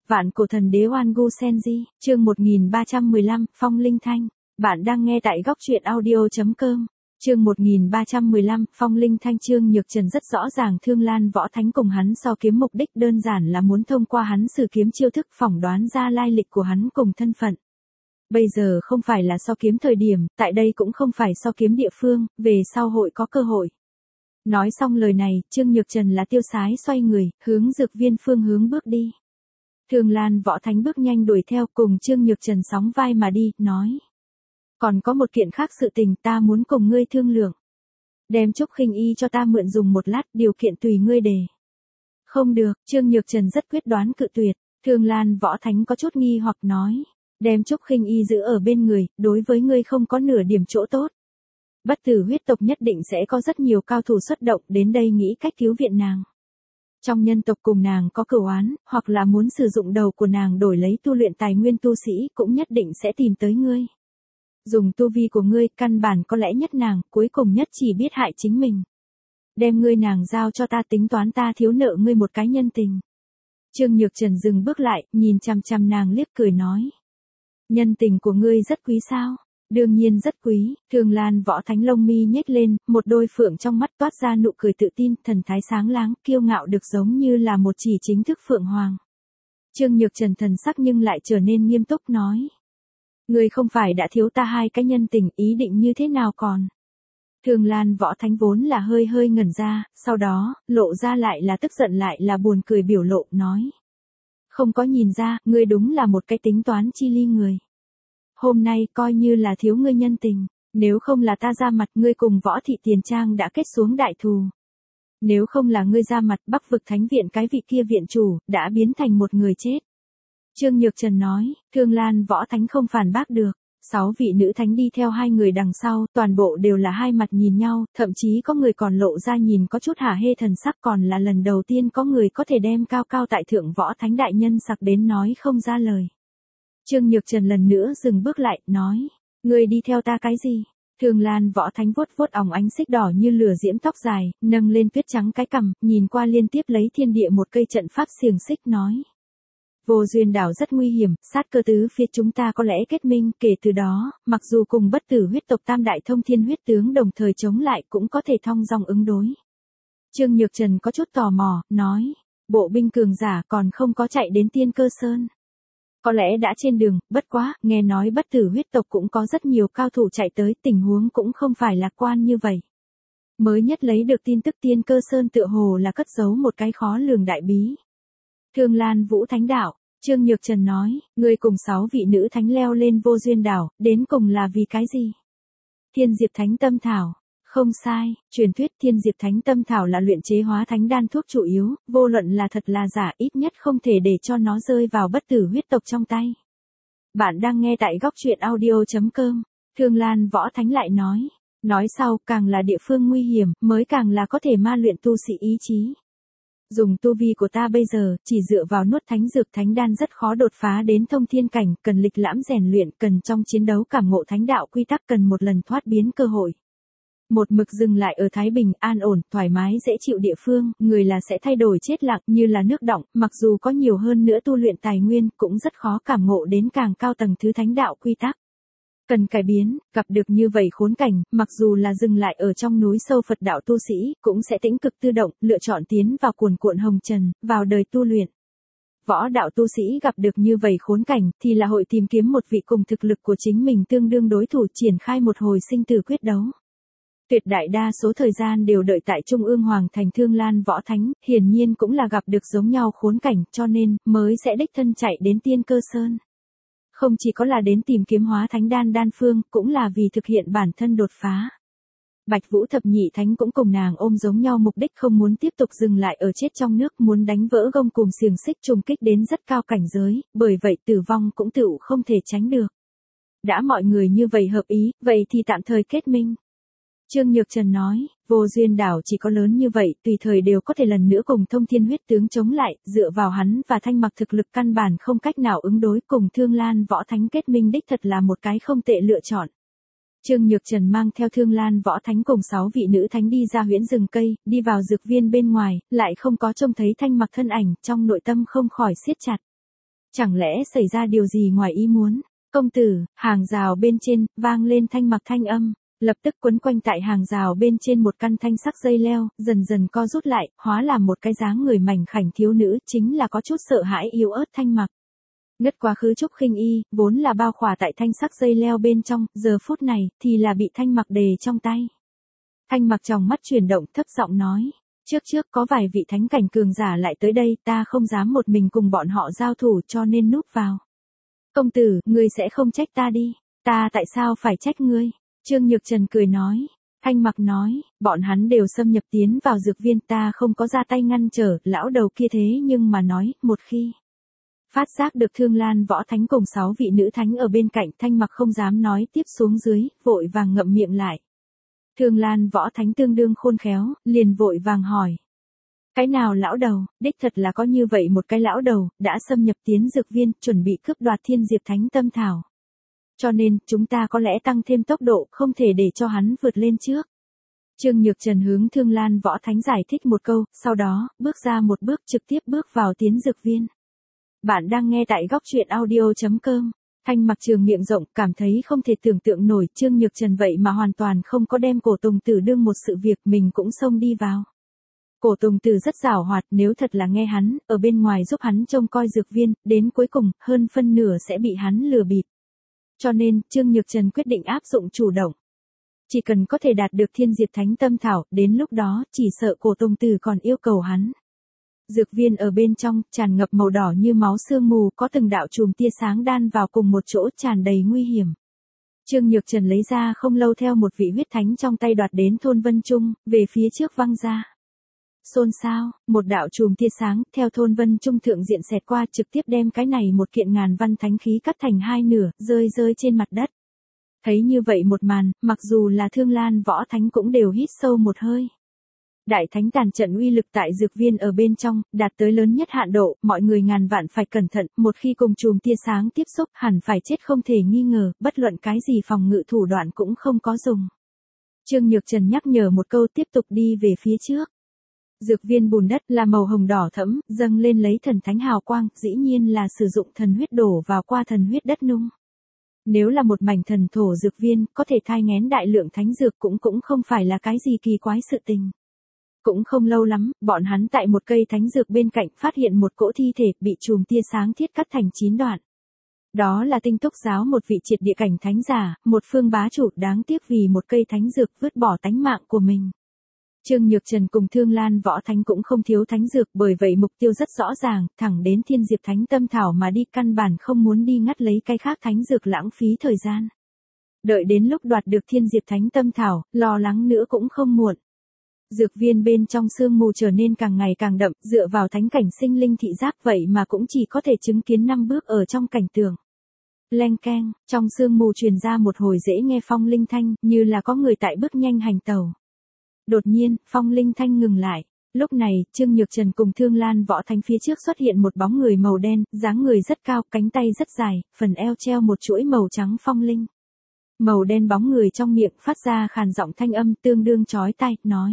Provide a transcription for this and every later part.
Vạn cổ thần đế Oan Gu Senji, chương 1315, Phong Linh Thanh. Bạn đang nghe tại góc truyện audio.com. Chương 1315, Phong Linh Thanh. Trương Nhược Trần rất rõ ràng Thương Lan Võ Thánh cùng hắn so kiếm mục đích đơn giản là muốn thông qua hắn sử kiếm chiêu thức phỏng đoán ra lai lịch của hắn cùng thân phận. Bây giờ không phải là so kiếm thời điểm, tại đây cũng không phải so kiếm địa phương, về sau hội có cơ hội. Nói xong lời này, Trương Nhược Trần là tiêu sái xoay người, hướng dược viên phương hướng bước đi. Thương Lan Võ Thánh bước nhanh đuổi theo cùng Trương Nhược Trần sóng vai mà đi, nói. Còn có một kiện khác sự tình ta muốn cùng ngươi thương lượng. Đem Trúc Khinh Y cho ta mượn dùng một lát, điều kiện tùy ngươi đề. Không được, Trương Nhược Trần rất quyết đoán cự tuyệt. Thương Lan Võ Thánh có chút nghi hoặc nói. Đem Trúc Khinh Y giữ ở bên người, đối với ngươi không có nửa điểm chỗ tốt. Bất tử huyết tộc nhất định sẽ có rất nhiều cao thủ xuất động đến đây nghĩ cách cứu viện nàng. Trong nhân tộc cùng nàng có cửu oán, hoặc là muốn sử dụng đầu của nàng đổi lấy tu luyện tài nguyên tu sĩ cũng nhất định sẽ tìm tới ngươi. Dùng tu vi của ngươi, căn bản có lẽ nhất nàng, cuối cùng nhất chỉ biết hại chính mình. Đem ngươi nàng giao cho ta, tính toán ta thiếu nợ ngươi một cái nhân tình. Trương Nhược Trần dừng bước lại, nhìn chằm chằm nàng liếc cười nói. Nhân tình của ngươi rất quý sao? Đương nhiên rất quý. Thương Lan Võ Thánh lông mi nhếch lên, một đôi phượng trong mắt toát ra nụ cười tự tin, thần thái sáng láng, kiêu ngạo được giống như là một chỉ chính thức phượng hoàng. Trương Nhược Trần thần sắc nhưng lại trở nên nghiêm túc nói. Ngươi không phải đã thiếu ta hai cái nhân tình, ý định như thế nào còn? Thương Lan Võ Thánh vốn là hơi ngẩn ra, sau đó, lộ ra lại là tức giận lại là buồn cười biểu lộ, nói. Không có nhìn ra, ngươi đúng là một cái tính toán chi ly người. Hôm nay coi như là thiếu ngươi nhân tình, nếu không là ta ra mặt, ngươi cùng Võ Thị Tiền Trang đã kết xuống đại thù. Nếu không là ngươi ra mặt, Bắc vực Thánh viện cái vị kia viện chủ, đã biến thành một người chết. Trương Nhược Trần nói, Thương Lan Võ Thánh không phản bác được. 6 vị nữ thánh đi theo hai người đằng sau, toàn bộ đều là hai mặt nhìn nhau, thậm chí có người còn lộ ra nhìn có chút hả hê thần sắc, còn là lần đầu tiên có người có thể đem cao cao tại thượng Võ Thánh đại nhân sặc đến nói không ra lời. Trương Nhược Trần lần nữa dừng bước lại, nói, ngươi đi theo ta cái gì? Thương Lan Võ Thánh vuốt vuốt óng ánh xích đỏ như lửa diễm tóc dài, nâng lên tuyết trắng cái cằm, nhìn qua liên tiếp lấy thiên địa một cây trận pháp xiềng xích nói. Vô Duyên đảo rất nguy hiểm, sát cơ tứ phía chúng ta có lẽ kết minh, kể từ đó, mặc dù cùng bất tử huyết tộc tam đại thông thiên huyết tướng đồng thời chống lại cũng có thể thong dong ứng đối. Trương Nhược Trần có chút tò mò, nói, bộ binh cường giả còn không có chạy đến Tiên Cơ Sơn. Có lẽ đã trên đường, bất quá, nghe nói bất tử huyết tộc cũng có rất nhiều cao thủ chạy tới, tình huống cũng không phải lạc quan như vậy. Mới nhất lấy được tin tức Tiên Cơ Sơn tựa hồ là cất giấu một cái khó lường đại bí. Thương Lan Vũ Thánh Đạo, Trương Nhược Trần nói, ngươi cùng 6 vị nữ thánh leo lên Vô Duyên đảo, đến cùng là vì cái gì? Thiên Diệp Thánh Tâm Thảo. Không sai, truyền thuyết Thiên Diệp Thánh Tâm Thảo là luyện chế hóa thánh đan thuốc chủ yếu, vô luận là thật là giả ít nhất không thể để cho nó rơi vào bất tử huyết tộc trong tay. Bạn đang nghe tại góc truyện audio.com, Thương Lan Võ Thánh lại nói. Nói sau, càng là địa phương nguy hiểm, mới càng là có thể ma luyện tu sĩ ý chí. Dùng tu vi của ta bây giờ, chỉ dựa vào nuốt thánh dược thánh đan rất khó đột phá đến thông thiên cảnh, cần lịch lãm rèn luyện, cần trong chiến đấu cảm ngộ thánh đạo quy tắc, cần một lần thoát biến cơ hội. Một mực dừng lại ở thái bình, an ổn, thoải mái dễ chịu địa phương, người là sẽ thay đổi chết lặng như là nước đọng, mặc dù có nhiều hơn nữa tu luyện tài nguyên, cũng rất khó cảm ngộ đến càng cao tầng thứ thánh đạo quy tắc. Cần cải biến, gặp được như vậy khốn cảnh, mặc dù là dừng lại ở trong núi sâu Phật đạo tu sĩ, cũng sẽ tĩnh cực tự động, lựa chọn tiến vào cuồn cuộn hồng trần, vào đời tu luyện. Võ đạo tu sĩ gặp được như vậy khốn cảnh, thì là hội tìm kiếm một vị cùng thực lực của chính mình tương đương đối thủ, triển khai một hồi sinh tử quyết đấu. Tuyệt đại đa số thời gian đều đợi tại Trung ương Hoàng thành Thương Lan Võ Thánh, hiển nhiên cũng là gặp được giống nhau khốn cảnh, cho nên, mới sẽ đích thân chạy đến Tiên Cơ Sơn. Không chỉ có là đến tìm kiếm hóa thánh đan đan phương, cũng là vì thực hiện bản thân đột phá. Bạch Vũ Thập Nhị Thánh cũng cùng nàng ôm giống nhau mục đích, không muốn tiếp tục dừng lại ở chết trong nước, muốn đánh vỡ gông cùm xiềng xích trùng kích đến rất cao cảnh giới, bởi vậy tử vong cũng tựu không thể tránh được. Đã mọi người như vậy hợp ý, vậy thì tạm thời kết minh. Trương Nhược Trần nói, Vô Duyên đảo chỉ có lớn như vậy, tùy thời đều có thể lần nữa cùng thông thiên huyết tướng chống lại, dựa vào hắn và Thanh Mặc thực lực căn bản không cách nào ứng đối, cùng Thương Lan Võ Thánh kết minh đích thật là một cái không tệ lựa chọn. Trương Nhược Trần mang theo Thương Lan Võ Thánh cùng 6 vị nữ thánh đi ra huyễn rừng cây, đi vào dược viên bên ngoài, lại không có trông thấy Thanh Mặc thân ảnh, trong nội tâm không khỏi siết chặt. Chẳng lẽ xảy ra điều gì ngoài ý muốn? Công tử, hàng rào bên trên, vang lên Thanh Mặc thanh âm. Lập tức quấn quanh tại hàng rào bên trên một căn thanh sắc dây leo, dần dần co rút lại, hóa làm một cái dáng người mảnh khảnh thiếu nữ, chính là có chút sợ hãi yếu ớt Thanh Mặc. Ngất quá khứ trúc khinh y, vốn là bao khỏa tại thanh sắc dây leo bên trong, giờ phút này, thì là bị Thanh Mặc đề trong tay. Thanh Mặc trong mắt chuyển động thấp giọng nói. Trước có vài vị thánh cảnh cường giả lại tới đây, ta không dám một mình cùng bọn họ giao thủ cho nên núp vào. Công tử, ngươi sẽ không trách ta đi. Ta tại sao phải trách ngươi? Trương Nhược Trần cười nói. Thanh Mặc nói, bọn hắn đều xâm nhập tiến vào dược viên, ta không có ra tay ngăn trở, lão đầu kia thế nhưng mà nói, một khi phát giác được Thương Lan Võ Thánh cùng 6 vị nữ thánh ở bên cạnh, Thanh Mặc không dám nói tiếp xuống dưới, vội vàng ngậm miệng lại. Thương Lan Võ Thánh tương đương khôn khéo, liền vội vàng hỏi. Cái nào lão đầu, đích thật là có như vậy một cái lão đầu, đã xâm nhập tiến dược viên, chuẩn bị cướp đoạt Thiên Diệp Thánh Tâm Thảo. Cho nên, chúng ta có lẽ tăng thêm tốc độ, không thể để cho hắn vượt lên trước. Trương Nhược Trần hướng Thương Lan Võ Thánh giải thích một câu, sau đó, bước ra một bước trực tiếp bước vào tiến dược viên. Bạn đang nghe tại góc truyện audio.com. Thanh Mặc trường miệng rộng, cảm thấy không thể tưởng tượng nổi, Trương Nhược Trần vậy mà hoàn toàn không có đem Cổ Tùng Tử đương một sự việc, mình cũng xông đi vào. Cổ Tùng Tử rất giàu hoạt, nếu thật là nghe hắn, ở bên ngoài giúp hắn trông coi dược viên, đến cuối cùng, hơn phân nửa sẽ bị hắn lừa bịp. Cho nên, Trương Nhược Trần quyết định áp dụng chủ động. Chỉ cần có thể đạt được Thiên Diệp Thánh Tâm Thảo, đến lúc đó, chỉ sợ Cổ Tùng Tử còn yêu cầu hắn. Dược viên ở bên trong, tràn ngập màu đỏ như máu sương mù, có từng đạo chùm tia sáng đan vào cùng một chỗ, tràn đầy nguy hiểm. Trương Nhược Trần lấy ra không lâu theo một vị huyết thánh trong tay đoạt đến Thôn Vân Trung, về phía trước văng ra. Xôn xao, một đạo chùm tia sáng, theo Thôn Vân Trung thượng diện xẹt qua, trực tiếp đem cái này một kiện ngàn văn thánh khí cắt thành hai nửa, rơi trên mặt đất. Thấy như vậy một màn, mặc dù là Thương Lan Võ Thánh cũng đều hít sâu một hơi. Đại thánh tàn trận uy lực tại dược viên ở bên trong, đạt tới lớn nhất hạn độ, mọi người ngàn vạn phải cẩn thận, một khi cùng chùm tia sáng tiếp xúc, hẳn phải chết không thể nghi ngờ, bất luận cái gì phòng ngự thủ đoạn cũng không có dùng. Trương Nhược Trần nhắc nhở một câu, tiếp tục đi về phía trước. Dược viên bùn đất là màu hồng đỏ thẫm, dâng lên lấy thần thánh hào quang, dĩ nhiên là sử dụng thần huyết đổ vào qua thần huyết đất nung. Nếu là một mảnh thần thổ dược viên, có thể thai nghén đại lượng thánh dược cũng không phải là cái gì kỳ quái sự tình. Cũng không lâu lắm, bọn hắn tại một cây thánh dược bên cạnh phát hiện một cỗ thi thể bị chùm tia sáng thiết cắt thành 9 đoạn. Đó là Tinh Túc giáo một vị triệt địa cảnh thánh giả, một phương bá chủ, đáng tiếc vì một cây thánh dược vứt bỏ tánh mạng của mình. Trương Nhược Trần cùng Thương Lan Võ Thánh cũng không thiếu thánh dược, bởi vậy mục tiêu rất rõ ràng, thẳng đến Thiên Diệp Thánh Tâm Thảo mà đi, căn bản không muốn đi ngắt lấy cái khác thánh dược lãng phí thời gian. Đợi đến lúc đoạt được Thiên Diệp Thánh Tâm Thảo, lo lắng nữa cũng không muộn. Dược viên bên trong sương mù trở nên càng ngày càng đậm, dựa vào thánh cảnh sinh linh thị giác vậy mà cũng chỉ có thể chứng kiến 5 bước ở trong cảnh tường. Leng keng, trong sương mù truyền ra một hồi dễ nghe phong linh thanh, như là có người tại bước nhanh hành tàu. Đột nhiên, phong linh thanh ngừng lại. Lúc này, Trương Nhược Trần cùng Thương Lan Võ Thánh phía trước xuất hiện một bóng người màu đen, dáng người rất cao, cánh tay rất dài, phần eo treo một chuỗi màu trắng phong linh. Màu đen bóng người trong miệng phát ra khàn giọng thanh âm tương đương chói tai, nói.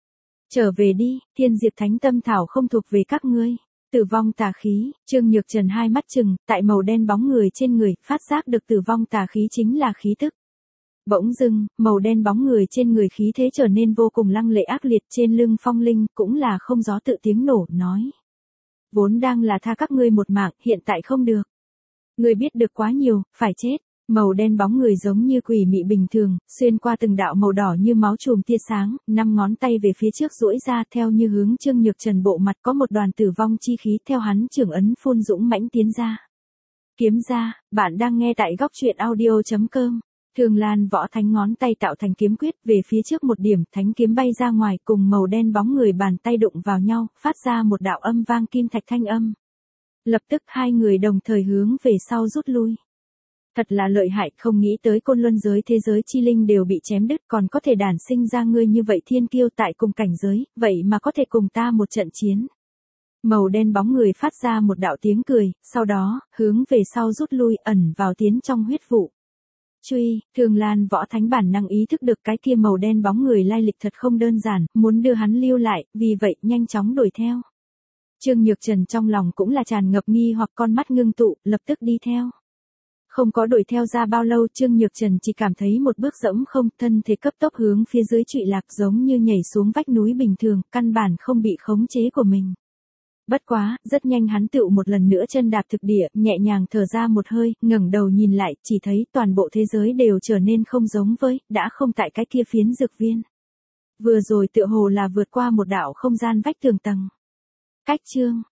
Trở về đi, Thiên Diệp Thánh Tâm Thảo không thuộc về các ngươi. Tử vong tà khí, Trương Nhược Trần hai mắt trừng, tại màu đen bóng người trên người, phát giác được tử vong tà khí chính là khí tức. Bỗng dưng, màu đen bóng người trên người khí thế trở nên vô cùng lăng lệ ác liệt, trên lưng phong linh, cũng là không gió tự tiếng nổ, nói. Vốn đang là tha các ngươi một mạng, hiện tại không được. Ngươi biết được quá nhiều, phải chết. Màu đen bóng người giống như quỷ mị bình thường, xuyên qua từng đạo màu đỏ như máu chùm tia sáng, 5 ngón tay về phía trước duỗi ra, theo như hướng Trương Nhược Trần bộ mặt, có một đoàn tử vong chi khí theo hắn trưởng ấn phun dũng mãnh tiến ra. Kiếm ra, bạn đang nghe tại góc truyện audio.com. Thương Lan Võ Thánh ngón tay tạo thành kiếm quyết, về phía trước một điểm, thánh kiếm bay ra ngoài, cùng màu đen bóng người bàn tay đụng vào nhau, phát ra một đạo âm vang kim thạch thanh âm. Lập tức hai người đồng thời hướng về sau rút lui. Thật là lợi hại, không nghĩ tới Côn Luân giới thế giới chi linh đều bị chém đứt, còn có thể đản sinh ra ngươi như vậy thiên kiêu tại cùng cảnh giới, vậy mà có thể cùng ta một trận chiến. Màu đen bóng người phát ra một đạo tiếng cười, sau đó, hướng về sau rút lui, ẩn vào tiến trong huyết vụ. Truy, Thương Lan Võ Thánh bản năng ý thức được cái kia màu đen bóng người lai lịch thật không đơn giản, muốn đưa hắn lưu lại, vì vậy nhanh chóng đuổi theo. Trương Nhược Trần trong lòng cũng là tràn ngập nghi hoặc, con mắt ngưng tụ, lập tức đi theo. Không có đuổi theo ra bao lâu, Trương Nhược Trần chỉ cảm thấy một bước dẫm không, thân thể cấp tốc hướng phía dưới trụy lạc, giống như nhảy xuống vách núi bình thường, căn bản không bị khống chế của mình. Bất quá, rất nhanh hắn tựu một lần nữa chân đạp thực địa, nhẹ nhàng thở ra một hơi, ngẩng đầu nhìn lại, chỉ thấy toàn bộ thế giới đều trở nên không giống với, đã không tại cái kia phiến dược viên. Vừa rồi tựa hồ là vượt qua một đạo không gian vách tường tầng. Cách chương